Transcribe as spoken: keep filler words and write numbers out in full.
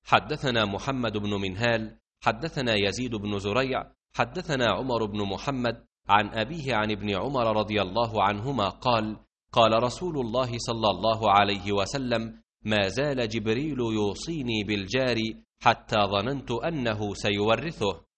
حدثنا محمد بن منهال حدثنا يزيد بن زريع حدثنا عمر بن محمد عن أبيه عن ابن عمر رضي الله عنهما قال: قال رسول الله صلى الله عليه وسلم: ما زال جبريل يوصيني بالجار حتى ظننت أنه سيورثه.